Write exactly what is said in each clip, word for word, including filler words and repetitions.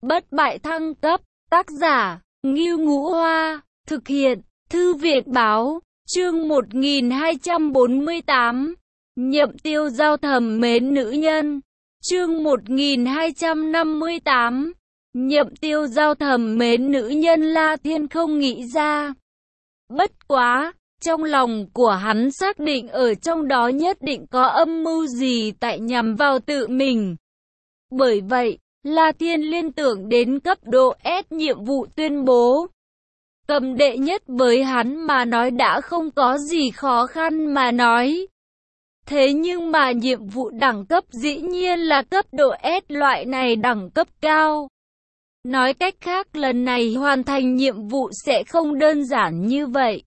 bất bại thăng cấp, tác giả, Ngưu Ngũ Hoa, thực hiện, Thư viện Báo, chương một nghìn hai trăm bốn mươi tám, Nhậm Tiêu Giao thầm mến nữ nhân, chương một nghìn hai trăm năm mươi tám, Nhậm Tiêu Giao thầm mến nữ nhân. La Thiên không nghĩ ra. Bất quá, trong lòng của hắn xác định ở trong đó nhất định có âm mưu gì tại nhằm vào tự mình. Bởi vậy, La Thiên liên tưởng đến cấp độ S nhiệm vụ tuyên bố. Cầm đệ nhất với hắn mà nói đã không có gì khó khăn mà nói. Thế nhưng mà nhiệm vụ đẳng cấp dĩ nhiên là cấp độ S, loại này đẳng cấp cao. Nói cách khác, lần này hoàn thành nhiệm vụ sẽ không đơn giản như vậy.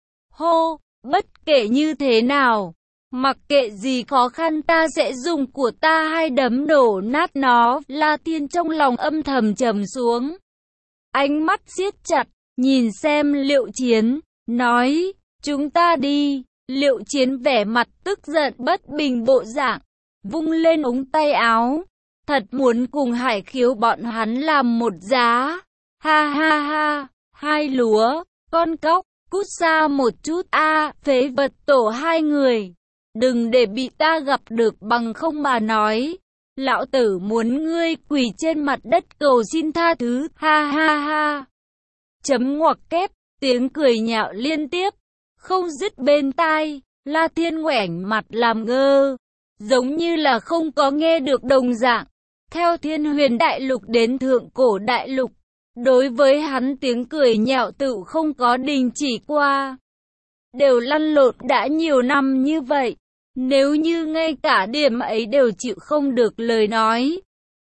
Hô, bất kể như thế nào, mặc kệ gì khó khăn ta sẽ dùng của ta hai đấm đổ nát nó. La Thiên trong lòng âm thầm trầm xuống. Ánh mắt siết chặt, nhìn xem Liệu Chiến, nói, chúng ta đi. Liệu Chiến vẻ mặt tức giận bất bình bộ dạng, vung lên ống tay áo. Thật muốn cùng Hải Khiếu bọn hắn làm một giá. Ha ha ha, hai lúa, con cóc, cút xa một chút a, phế vật tổ hai người. Đừng để bị ta gặp được, bằng không mà nói. Lão tử muốn ngươi quỳ trên mặt đất cầu xin tha thứ. Ha ha ha. Chấm ngoặc kép, tiếng cười nhạo liên tiếp, không dứt bên tai. La Thiên ngoảnh mặt làm ngơ, giống như là không có nghe được đồng dạng. Theo Thiên Huyền Đại Lục đến Thượng Cổ Đại Lục, đối với hắn tiếng cười nhạo tự không có đình chỉ qua. Đều lăn lộn đã nhiều năm như vậy, nếu như ngay cả điểm ấy đều chịu không được lời nói,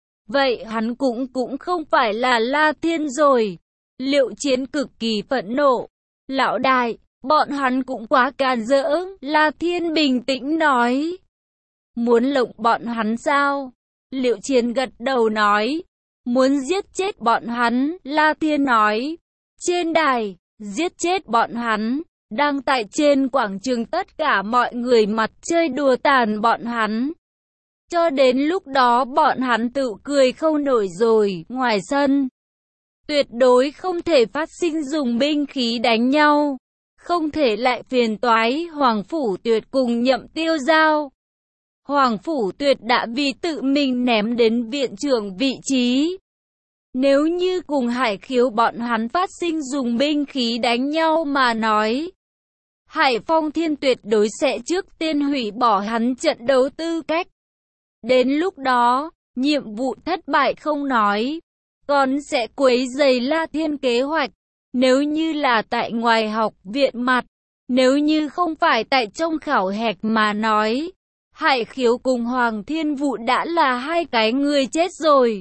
vậy hắn cũng cũng không phải là La Thiên rồi. Liệu Chiến cực kỳ phẫn nộ. Lão đại, bọn hắn cũng quá càn rỡ. La Thiên bình tĩnh nói. Muốn lộng bọn hắn sao? Liệu Chiến gật đầu nói. Muốn giết chết bọn hắn. La Thiên nói. Trên đài, giết chết bọn hắn. Đang tại trên quảng trường tất cả mọi người mặt chơi đùa tàn bọn hắn. Cho đến lúc đó bọn hắn tự cười không nổi rồi. Ngoài sân, tuyệt đối không thể phát sinh dùng binh khí đánh nhau. Không thể lại phiền toái Hoàng Phủ Tuyệt cùng Nhậm Tiêu Giao. Hoàng Phủ Tuyệt đã vì tự mình ném đến viện trưởng vị trí. Nếu như cùng Hải Khiếu bọn hắn phát sinh dùng binh khí đánh nhau mà nói, Hải Phong Thiên tuyệt đối sẽ trước tiên hủy bỏ hắn trận đấu tư cách. Đến lúc đó, nhiệm vụ thất bại không nói, còn sẽ quấy rầy La Thiên kế hoạch. Nếu như là tại ngoài học viện mặt, nếu như không phải tại trong khảo hạch mà nói, Hải Khiếu cùng Hoàng Thiên Vũ đã là hai cái người chết rồi.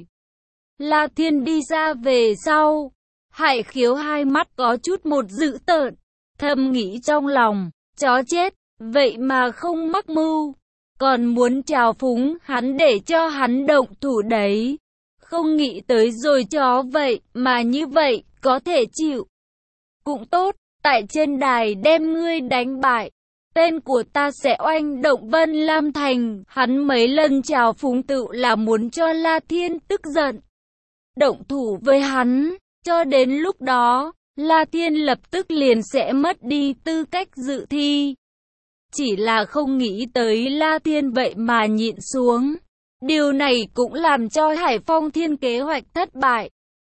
La Thiên đi ra về sau, Hải Khiếu hai mắt có chút một dữ tợn, thầm nghĩ trong lòng, chó chết, vậy mà không mắc mưu, còn muốn trào phúng hắn để cho hắn động thủ đấy. Không nghĩ tới rồi chó vậy, mà như vậy, có thể chịu. Cũng tốt, tại trên đài đem ngươi đánh bại, tên của ta sẽ oanh động Vân Lam Thành. Hắn mấy lần trào phúng tự là muốn cho La Thiên tức giận, động thủ với hắn, cho đến lúc đó, La Thiên lập tức liền sẽ mất đi tư cách dự thi. Chỉ là không nghĩ tới La Thiên vậy mà nhịn xuống. Điều này cũng làm cho Hải Phong Thiên kế hoạch thất bại.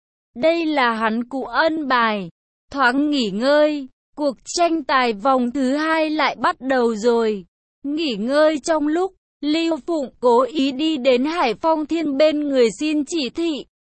Đây là hắn cụ ân bài. Thoáng nghỉ ngơi, cuộc tranh tài vòng thứ hai lại bắt đầu rồi. Nghỉ ngơi trong lúc, Lưu Phụng cố ý đi đến Hải Phong Thiên bên người xin chỉ thị.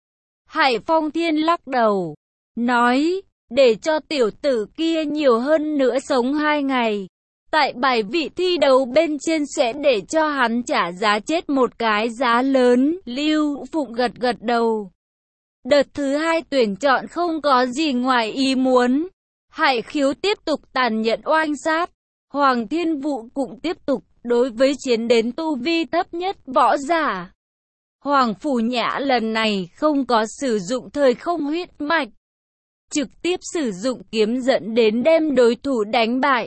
Hải Phong Thiên lắc đầu, nói, để cho tiểu tử kia nhiều hơn nữa sống hai ngày. Tại bài vị thi đấu bên trên sẽ để cho hắn trả giá chết một cái giá lớn. Lưu Phụng gật gật đầu. Đợt thứ hai tuyển chọn không có gì ngoài ý muốn. Hải Khiếu tiếp tục tàn nhẫn oanh sát. Hoàng Thiên Vũ cũng tiếp tục đối với chiến đến tu vi thấp nhất võ giả. Hoàng Phủ Nhã lần này không có sử dụng thời không huyết mạch, trực tiếp sử dụng kiếm dẫn đến đem đối thủ đánh bại.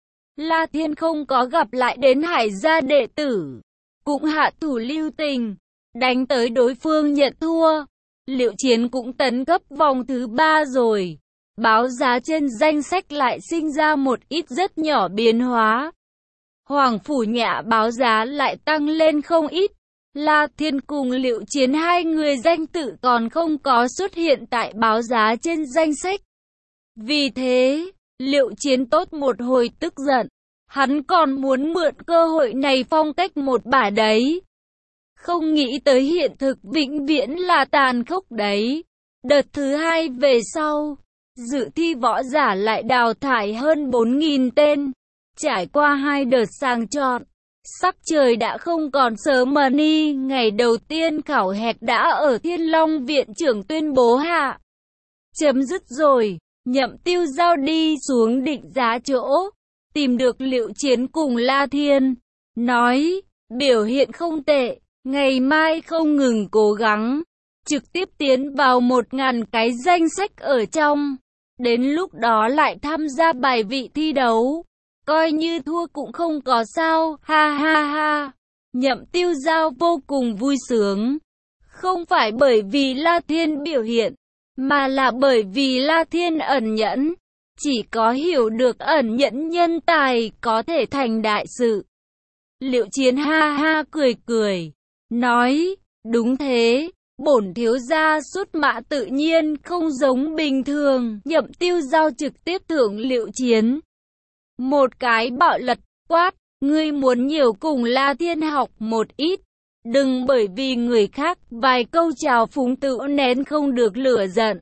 La Thiên không có gặp lại đến Hải gia đệ tử, cũng hạ thủ lưu tình, đánh tới đối phương nhận thua. Liệu Chiến cũng tấn cấp vòng thứ ba rồi. Báo giá trên danh sách lại sinh ra một ít rất nhỏ biến hóa. Hoàng Phủ Nhã báo giá lại tăng lên không ít. La Thiên cùng Liệu Chiến hai người danh tự còn không có xuất hiện tại báo giá trên danh sách. Vì thế, Liệu Chiến tốt một hồi tức giận. Hắn còn muốn mượn cơ hội này phong cách một bả đấy. Không nghĩ tới hiện thực vĩnh viễn là tàn khốc đấy. Đợt thứ hai về sau, dự thi võ giả lại đào thải hơn bốn nghìn tên. Trải qua hai đợt sàng chọn, sắc trời đã không còn sớm mờ ni. Ngày đầu tiên khảo hạch đã ở Thiên Long Viện trưởng tuyên bố hạ chấm dứt rồi. Nhậm Tiêu Giao đi xuống định giá chỗ, tìm được Liệu Chiến cùng La Thiên, nói, biểu hiện không tệ, ngày mai không ngừng cố gắng, trực tiếp tiến vào một ngàn cái danh sách ở trong, đến lúc đó lại tham gia bài vị thi đấu, coi như thua cũng không có sao, ha ha ha. Nhậm Tiêu Giao vô cùng vui sướng, không phải bởi vì La Thiên biểu hiện, mà là bởi vì La Thiên ẩn nhẫn. Chỉ có hiểu được ẩn nhẫn nhân tài có thể thành đại sự. Liệu Chiến ha ha cười cười, nói, đúng thế, bổn thiếu gia xuất mã tự nhiên không giống bình thường. Nhậm Tiêu Giao trực tiếp thưởng Liệu Chiến một cái bạo lật, quát, ngươi muốn nhiều cùng La Thiên học một ít. Đừng bởi vì người khác vài câu chào phúng tự nén không được lửa giận.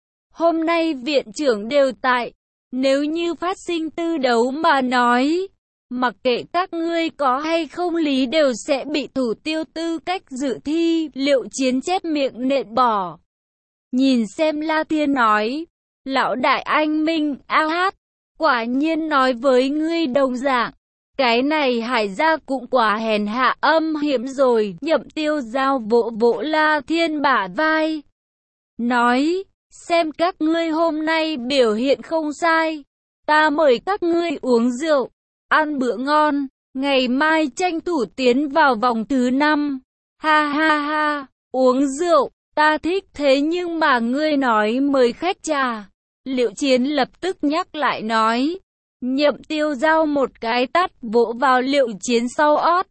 Hôm nay viện trưởng đều tại. Nếu như phát sinh tư đấu mà nói, mặc kệ các ngươi có hay không lý đều sẽ bị thủ tiêu tư cách dự thi. Liệu Chiến chép miệng nện bỏ. Nhìn xem La Thiên nói, lão đại anh minh, a hát, quả nhiên nói với ngươi đồng dạng. Cái này Hải gia cũng quá hèn hạ âm hiểm rồi. Nhậm Tiêu Giao vỗ vỗ La Thiên bả vai, nói, xem các ngươi hôm nay biểu hiện không sai, ta mời các ngươi uống rượu, ăn bữa ngon, ngày mai tranh thủ tiến vào vòng thứ năm. Ha ha ha, uống rượu, ta thích thế nhưng mà ngươi nói mời khách trà. Liệu Chiến lập tức nhắc lại nói. Nhậm Tiêu Giao một cái tát vỗ vào Liệu Chiến sau ót,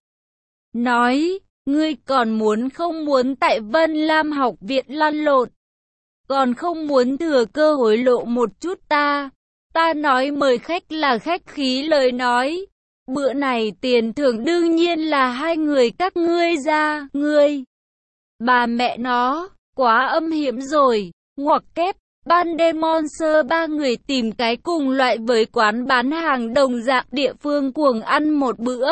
nói, ngươi còn muốn không muốn tại Vân Lam học viện lăn lộn, còn không muốn thừa cơ hối lộ một chút ta. Ta nói mời khách là khách khí lời nói, bữa này tiền thưởng đương nhiên là hai người các ngươi ra. Ngươi, bà mẹ nó, quá âm hiểm rồi. Ngoặc kép, ban đêm Monster ba người tìm cái cùng loại với quán bán hàng đồng dạng địa phương cuồng ăn một bữa.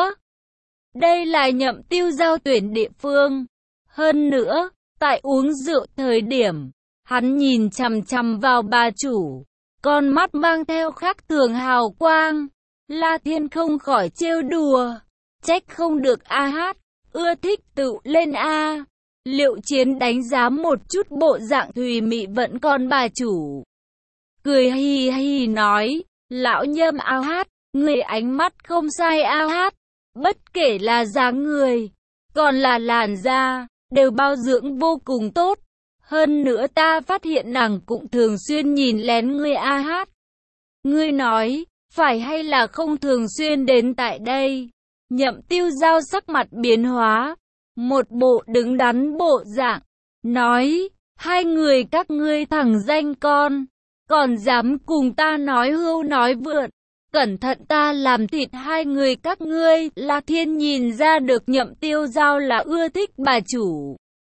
Đây là Nhậm Tiêu Giao tuyển địa phương. Hơn nữa, tại uống rượu thời điểm, hắn nhìn chằm chằm vào bà chủ, con mắt mang theo khác thường hào quang. La Thiên không khỏi trêu đùa, trách không được a hát, ưa thích tự lên a. Liệu Chiến đánh giá một chút bộ dạng thùy mị vẫn còn bà chủ, cười hi hi nói, lão Nhâm a hát, người ánh mắt không sai a hát, bất kể là dáng người, còn là làn da, đều bao dưỡng vô cùng tốt. Hơn nữa ta phát hiện nàng cũng thường xuyên nhìn lén ngươi a hát. Ngươi nói, phải hay là không thường xuyên đến tại đây? Nhậm Tiêu Giao sắc mặt biến hóa, một bộ đứng đắn bộ dạng, nói, hai người các ngươi thẳng danh con, còn dám cùng ta nói hưu nói vượn, cẩn thận ta làm thịt hai người các ngươi. La Thiên nhìn ra được Nhậm Tiêu Giao là ưa thích bà chủ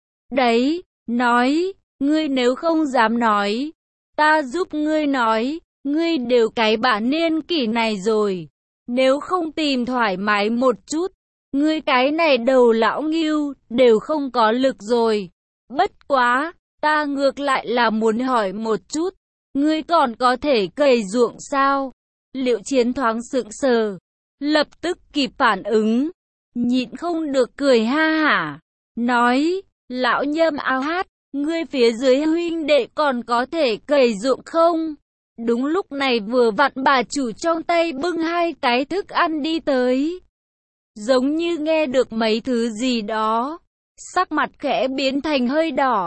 đấy, nói, ngươi nếu không dám nói, ta giúp ngươi nói, ngươi đều cái bả niên kỷ này rồi, nếu không tìm thoải mái một chút, ngươi cái này đầu lão nghiêu, đều không có lực rồi. Bất quá, ta ngược lại là muốn hỏi một chút, ngươi còn có thể cày ruộng sao? Liệu Chiến thoáng sững sờ, lập tức kịp phản ứng, nhịn không được cười ha hả, nói, lão Nhâm a hát, ngươi phía dưới huynh đệ còn có thể cày ruộng không? Đúng lúc này vừa vặn bà chủ trong tay bưng hai cái thức ăn đi tới, giống như nghe được mấy thứ gì đó, sắc mặt khẽ biến thành hơi đỏ,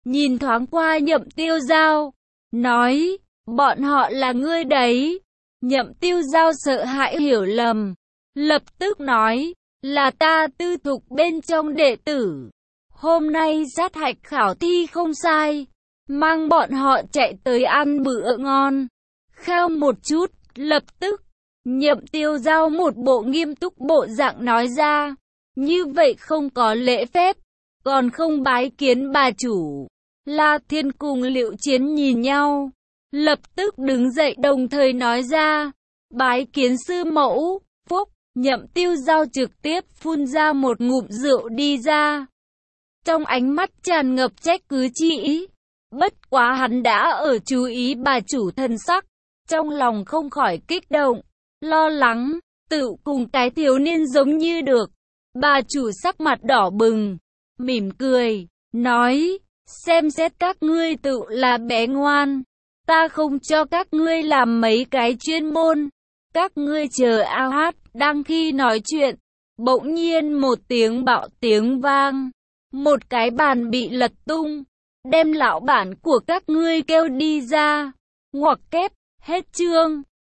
nhìn thoáng qua Nhậm Tiêu Giao, nói, bọn họ là ngươi đấy. Nhậm Tiêu Giao sợ hãi hiểu lầm, lập tức nói, là ta tư thục bên trong đệ tử. Hôm nay sát hạch khảo thi không sai, mang bọn họ chạy tới ăn bữa ngon. Khao một chút, lập tức, Nhậm Tiêu Giao một bộ nghiêm túc bộ dạng nói ra, như vậy không có lễ phép, còn không bái kiến bà chủ. La Thiên cùng Liệu Chiến nhìn nhau, lập tức đứng dậy đồng thời nói ra, bái kiến sư mẫu. Phúc, Nhậm Tiêu Giao trực tiếp phun ra một ngụm rượu đi ra. Trong ánh mắt tràn ngập trách cứ chỉ. Bất quá hắn đã ở chú ý bà chủ thân sắc, trong lòng không khỏi kích động, lo lắng, tự cùng cái thiếu niên giống như được. Bà chủ sắc mặt đỏ bừng, mỉm cười, nói, xem xét các ngươi tự là bé ngoan, ta không cho các ngươi làm mấy cái chuyên môn, các ngươi chờ ao hát. Đang khi nói chuyện, bỗng nhiên một tiếng bạo tiếng vang, một cái bàn bị lật tung, đem lão bản của các ngươi kêu đi ra. Ngoặc kép, hết chương.